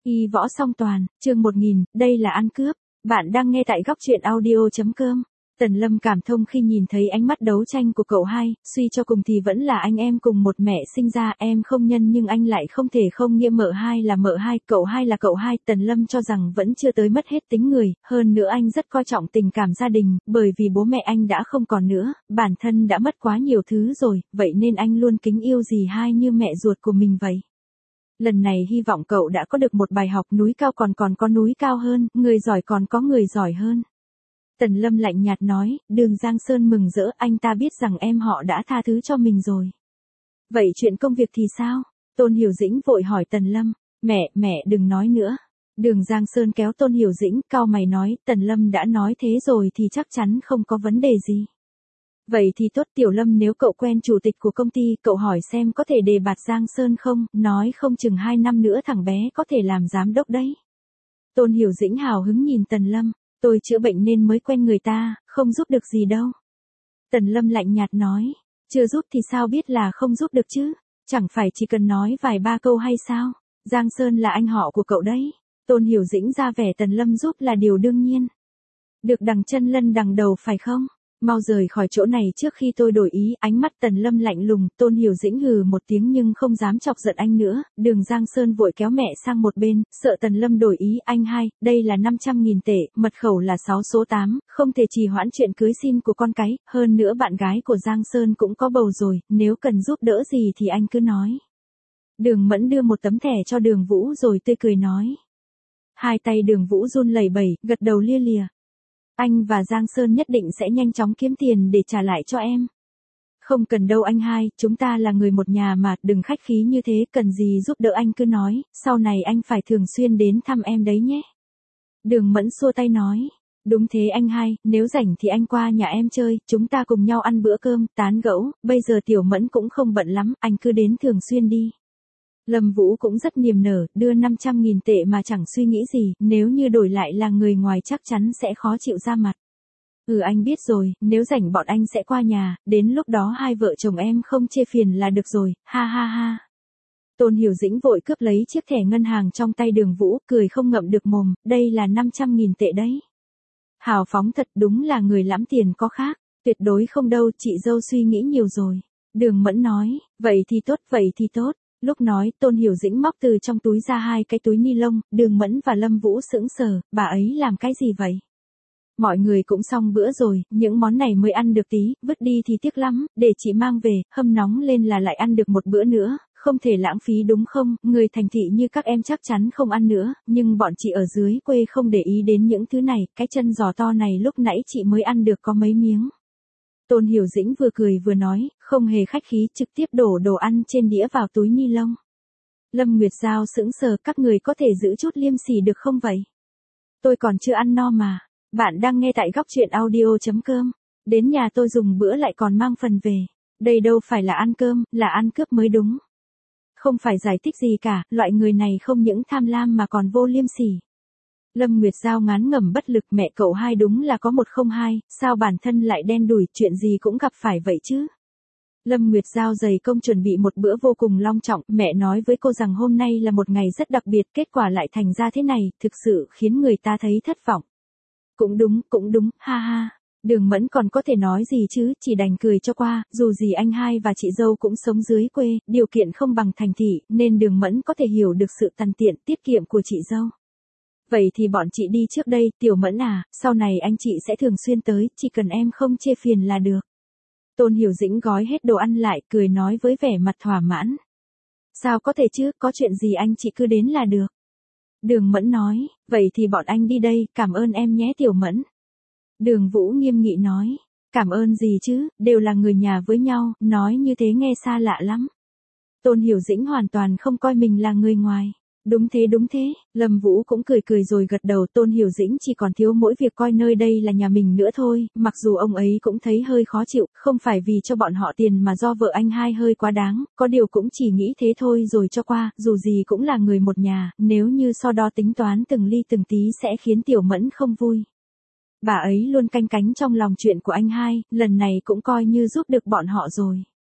Y võ song toàn, chương 1000, đây là ăn cướp. Bạn đang nghe tại góc truyện audio.com. Tần Lâm cảm thông khi nhìn thấy ánh mắt đấu tranh của cậu hai, suy cho cùng thì vẫn là anh em cùng một mẹ sinh ra, em không nhân nhưng anh lại không thể không nghĩa mợ hai là mợ hai, cậu hai là cậu hai. Tần Lâm cho rằng vẫn chưa tới mất hết tính người, hơn nữa anh rất coi trọng tình cảm gia đình, bởi vì bố mẹ anh đã không còn nữa, bản thân đã mất quá nhiều thứ rồi, vậy nên anh luôn kính yêu dì hai như mẹ ruột của mình vậy. Lần này hy vọng cậu đã có được một bài học, núi cao còn có núi cao hơn, người giỏi còn có người giỏi hơn. Tần Lâm lạnh nhạt nói, Đường Giang Sơn mừng rỡ, anh ta biết rằng em họ đã tha thứ cho mình rồi. Vậy chuyện công việc thì sao? Tôn Hiểu Dĩnh vội hỏi Tần Lâm, mẹ đừng nói nữa. Đường Giang Sơn kéo Tôn Hiểu Dĩnh, cau mày nói, Tần Lâm đã nói thế rồi thì chắc chắn không có vấn đề gì. Vậy thì tốt, Tiểu Lâm, nếu cậu quen chủ tịch của công ty, cậu hỏi xem có thể đề bạt Giang Sơn không, nói không chừng 2 năm nữa thằng bé có thể làm giám đốc đấy. Tôn Hiểu Dĩnh hào hứng nhìn Tần Lâm, tôi chữa bệnh nên mới quen người ta, không giúp được gì đâu. Tần Lâm lạnh nhạt nói, chưa giúp thì sao biết là không giúp được chứ, chẳng phải chỉ cần nói vài ba câu hay sao, Giang Sơn là anh họ của cậu đấy. Tôn Hiểu Dĩnh ra vẻ Tần Lâm giúp là điều đương nhiên. Được đằng chân lân đằng đầu phải không? Mau rời khỏi chỗ này trước khi tôi đổi ý. Ánh mắt Tần Lâm lạnh lùng. Tôn Hiểu Dĩnh hừ một tiếng nhưng không dám chọc giận anh nữa. Đường Giang Sơn vội kéo mẹ sang một bên, sợ Tần Lâm đổi ý. Anh hai, đây là 500.000 tệ, mật khẩu là 6 số 8, không thể trì hoãn chuyện cưới xin của con cái, hơn nữa bạn gái của Giang Sơn cũng có bầu rồi, nếu cần giúp đỡ gì thì anh cứ nói. Đường Mẫn đưa một tấm thẻ cho Đường Vũ rồi tươi cười nói. Hai tay Đường Vũ run lẩy bẩy, gật đầu lia lịa. Anh và Giang Sơn nhất định sẽ nhanh chóng kiếm tiền để trả lại cho em. Không cần đâu anh hai, chúng ta là người một nhà mà, đừng khách khí như thế, cần gì giúp đỡ anh cứ nói, sau này anh phải thường xuyên đến thăm em đấy nhé. Đường Mẫn xua tay nói, đúng thế anh hai, nếu rảnh thì anh qua nhà em chơi, chúng ta cùng nhau ăn bữa cơm, tán gẫu, bây giờ Tiểu Mẫn cũng không bận lắm, anh cứ đến thường xuyên đi. Lâm Vũ cũng rất niềm nở, đưa 500.000 tệ mà chẳng suy nghĩ gì, nếu như đổi lại là người ngoài chắc chắn sẽ khó chịu ra mặt. Anh biết rồi, nếu rảnh bọn anh sẽ qua nhà, đến lúc đó hai vợ chồng em không chê phiền là được rồi, ha ha ha. Tôn Hiểu Dĩnh vội cướp lấy chiếc thẻ ngân hàng trong tay Đường Vũ, cười không ngậm được mồm, đây là 500.000 tệ đấy. Hào phóng thật, đúng là người lắm tiền có khác, tuyệt đối không đâu, chị dâu suy nghĩ nhiều rồi. Đường Mẫn nói, vậy thì tốt. Lúc nói, Tôn Hiểu Dĩnh móc từ trong túi ra 2 cái túi ni lông, Đường Mẫn và Lâm Vũ sững sờ, bà ấy làm cái gì vậy? Mọi người cũng xong bữa rồi, những món này mới ăn được tí, vứt đi thì tiếc lắm, để chị mang về, hâm nóng lên là lại ăn được một bữa nữa, không thể lãng phí đúng không? Người thành thị như các em chắc chắn không ăn nữa, nhưng bọn chị ở dưới quê không để ý đến những thứ này, cái chân giò to này lúc nãy chị mới ăn được có mấy miếng. Tôn Hiểu Dĩnh vừa cười vừa nói, không hề khách khí, trực tiếp đổ đồ ăn trên đĩa vào túi ni lông. Lâm Nguyệt Giao sững sờ, các người có thể giữ chút liêm sỉ được không vậy? Tôi còn chưa ăn no mà. Bạn đang nghe tại góc truyện audio.com. Đến nhà tôi dùng bữa lại còn mang phần về. Đây đâu phải là ăn cơm, là ăn cướp mới đúng. Không phải giải thích gì cả, loại người này không những tham lam mà còn vô liêm sỉ. Lâm Nguyệt Giao ngán ngẩm bất lực, mẹ cậu hai đúng là có 102, sao bản thân lại đen đủi, chuyện gì cũng gặp phải vậy chứ. Lâm Nguyệt Giao dày công chuẩn bị một bữa vô cùng long trọng, mẹ nói với cô rằng hôm nay là một ngày rất đặc biệt, kết quả lại thành ra thế này, thực sự khiến người ta thấy thất vọng. Cũng đúng, ha ha. Đường Mẫn còn có thể nói gì chứ, chỉ đành cười cho qua, dù gì anh hai và chị dâu cũng sống dưới quê, điều kiện không bằng thành thị, nên Đường Mẫn có thể hiểu được sự tằn tiện, tiết kiệm của chị dâu. Vậy thì bọn chị đi trước đây, Tiểu Mẫn à, sau này anh chị sẽ thường xuyên tới, chỉ cần em không chê phiền là được. Tôn Hiểu Dĩnh gói hết đồ ăn lại, cười nói với vẻ mặt thỏa mãn. Sao có thể chứ, có chuyện gì anh chị cứ đến là được. Đường Mẫn nói, vậy thì bọn anh đi đây, cảm ơn em nhé Tiểu Mẫn. Đường Vũ nghiêm nghị nói, cảm ơn gì chứ, đều là người nhà với nhau, nói như thế nghe xa lạ lắm. Tôn Hiểu Dĩnh hoàn toàn không coi mình là người ngoài. Đúng thế, Lâm Vũ cũng cười rồi gật đầu. Tôn Hiểu Dĩnh chỉ còn thiếu mỗi việc coi nơi đây là nhà mình nữa thôi, mặc dù ông ấy cũng thấy hơi khó chịu, không phải vì cho bọn họ tiền mà do vợ anh hai hơi quá đáng, có điều cũng chỉ nghĩ thế thôi rồi cho qua, dù gì cũng là người một nhà, nếu như so đo tính toán từng ly từng tí sẽ khiến Tiểu Mẫn không vui. Bà ấy luôn canh cánh trong lòng chuyện của anh hai, lần này cũng coi như giúp được bọn họ rồi.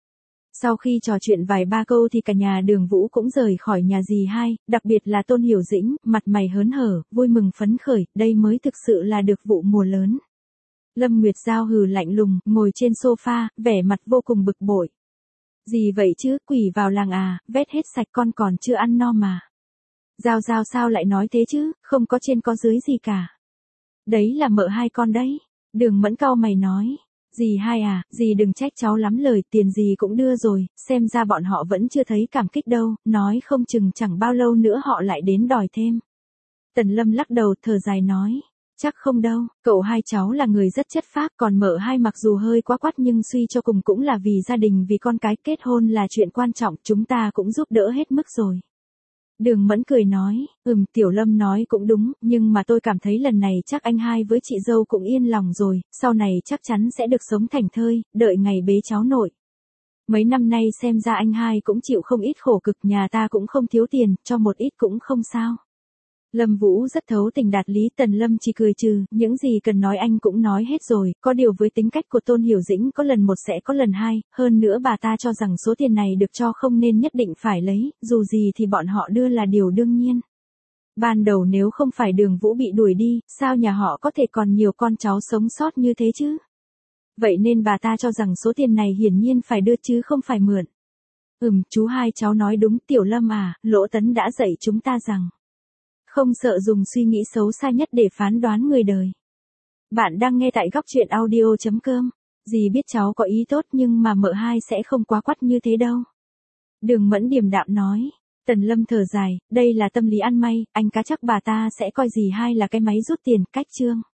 Sau khi trò chuyện vài ba câu thì cả nhà Đường Vũ cũng rời khỏi nhà dì hai, đặc biệt là Tôn Hiểu Dĩnh, mặt mày hớn hở, vui mừng phấn khởi, đây mới thực sự là được vụ mùa lớn. Lâm Nguyệt Giao hừ lạnh lùng, ngồi trên sofa, vẻ mặt vô cùng bực bội. Gì vậy chứ, quỷ vào làng à, vét hết sạch con còn chưa ăn no mà. Giao Giao sao lại nói thế chứ, không có trên có dưới gì cả. Đấy là mợ hai con đấy. Đường Mẫn cau mày nói. Dì hai à, dì đừng trách cháu lắm lời, tiền dì cũng đưa rồi, xem ra bọn họ vẫn chưa thấy cảm kích đâu, nói không chừng chẳng bao lâu nữa họ lại đến đòi thêm. Tần Lâm lắc đầu thở dài nói. Chắc không đâu, cậu hai cháu là người rất chất phác, còn mợ hai mặc dù hơi quá quắt nhưng suy cho cùng cũng là vì gia đình, vì con cái, kết hôn là chuyện quan trọng, chúng ta cũng giúp đỡ hết mức rồi. Đường Mẫn cười nói, Tiểu Lâm nói cũng đúng, nhưng mà tôi cảm thấy lần này chắc anh hai với chị dâu cũng yên lòng rồi, sau này chắc chắn sẽ được sống thảnh thơi, đợi ngày bế cháu nội. Mấy năm nay xem ra anh hai cũng chịu không ít khổ cực, nhà ta cũng không thiếu tiền, cho một ít cũng không sao. Lâm Vũ rất thấu tình đạt lý, Tần Lâm chỉ cười trừ, những gì cần nói anh cũng nói hết rồi, có điều với tính cách của Tôn Hiểu Dĩnh có lần một sẽ có lần hai, hơn nữa bà ta cho rằng số tiền này được cho không nên nhất định phải lấy, dù gì thì bọn họ đưa là điều đương nhiên. Ban đầu nếu không phải Đường Vũ bị đuổi đi, sao nhà họ có thể còn nhiều con cháu sống sót như thế chứ? Vậy nên bà ta cho rằng số tiền này hiển nhiên phải đưa chứ không phải mượn. Chú hai cháu nói đúng, Tiểu Lâm à, Lỗ Tấn đã dạy chúng ta rằng không sợ dùng suy nghĩ xấu xa nhất để phán đoán người đời. Bạn đang nghe tại góc truyện audio.com. Dì biết cháu có ý tốt nhưng mà mợ hai sẽ không quá quắt như thế đâu. Đường Mẫn điềm đạm nói. Tần Lâm thở dài, đây là tâm lý ăn may, anh cá chắc bà ta sẽ coi dì hai là cái máy rút tiền, cách chương.